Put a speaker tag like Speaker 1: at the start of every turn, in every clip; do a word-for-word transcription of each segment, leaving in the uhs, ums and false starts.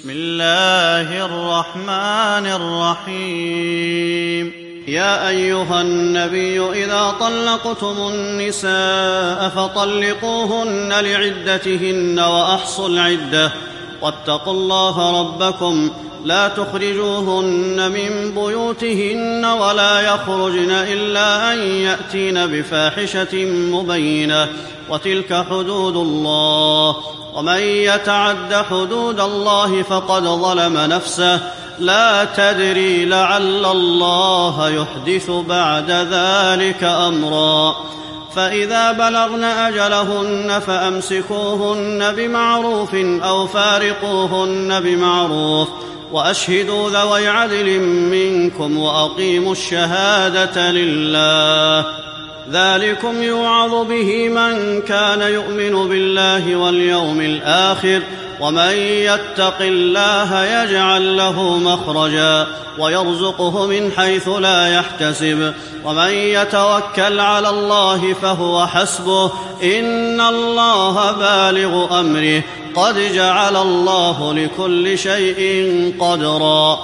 Speaker 1: بسم الله الرحمن الرحيم. يا أيها النبي إذا طلقتم النساء فطلقوهن لعدتهن وأحصوا العدة واتقوا الله ربكم لا تخرجوهن من بيوتهن ولا يخرجن إلا أن يأتين بفاحشة مبينة وتلك حدود الله ومن يتعد حدود الله فقد ظلم نفسه لا تدري لعل الله يحدث بعد ذلك أمرا. فإذا بلغن أجلهن فأمسكوهن بمعروف أو فارقوهن بمعروف وأشهدوا ذوي عدل منكم وأقيموا الشهادة لله ذلكم يوعظ به من كان يؤمن بالله واليوم الآخر ومن يتق الله يجعل له مخرجا ويرزقه من حيث لا يحتسب ومن يتوكل على الله فهو حسبه إن الله بالغ أمره قد جعل الله لكل شيء قدرا.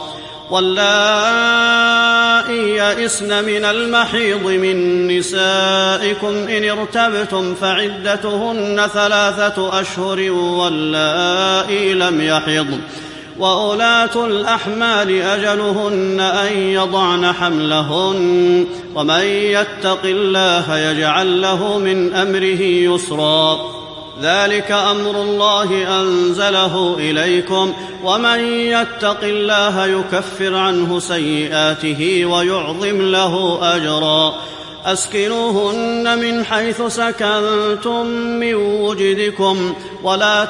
Speaker 1: واللائي يئسن من المحيض من نسائكم إن ارتبتم فعدتهن ثلاثة أشهر واللائي لم يحضن وأولاة الأحمال أجلهن أن يضعن حملهن ومن يتق الله يجعل له من أمره يسرا ذلك أمر الله أنزله إليكم ومن يتق الله يكفر عنه سيئاته ويعظم له أجرا. أسكنوهن من حيث سكنتم من وجدكم ولا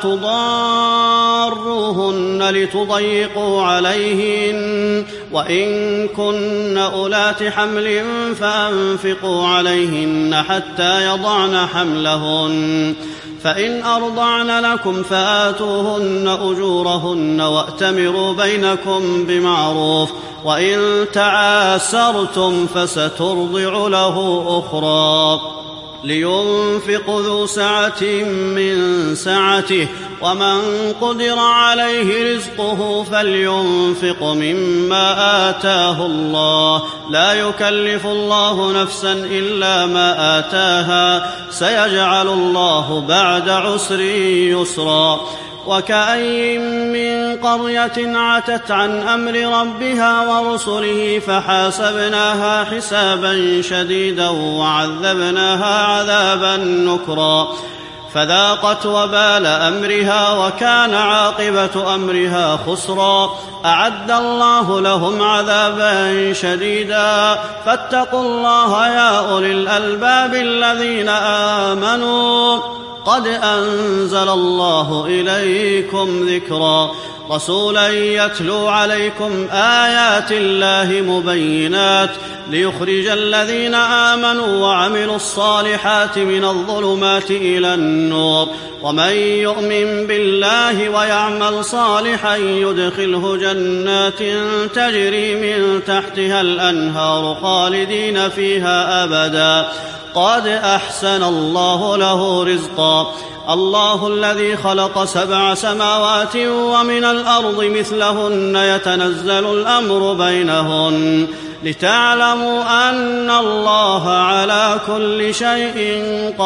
Speaker 1: تضاروهن لتضيقوا عليهن وإن كن أولات حمل فأنفقوا عليهن حتى يضعن حملهن فإن أرضعن لكم فآتوهن أجورهن وأتمروا بينكم بمعروف وإن تعاسرتم فسترضع له أخرى. لينفق ذو سعة من سعته ومن قدر عليه رزقه فلينفق مما آتاه الله لا يكلف الله نفسا إلا ما آتاها سيجعل الله بعد عسر يسرا. وكأين من قرية عتت عن أمر ربها ورسله فحاسبناها حسابا شديدا وعذبناها عذابا نكرا فذاقت وبال أمرها وكان عاقبة أمرها خسرا. أعد الله لهم عذابا شديدا فاتقوا الله يا أولي الألباب الذين آمنوا قد أنزل الله إليكم ذكرا رسولا يتلو عليكم آيات الله مبينات ليخرج الذين آمنوا وعملوا الصالحات من الظلمات إلى النور ومن يؤمن بالله ويعمل صالحا يدخله جنات تجري من تحتها الأنهار خالدين فيها أبدا قد أحسن الله له رزقا. الله الذي خلق سبع سماوات ومن الأرض مثلهن يتنزل الأمر بينهن لتعلموا أن الله على كل شيء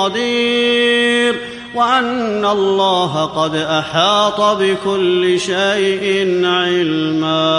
Speaker 1: قدير وأن الله قد أحاط بكل شيء علما.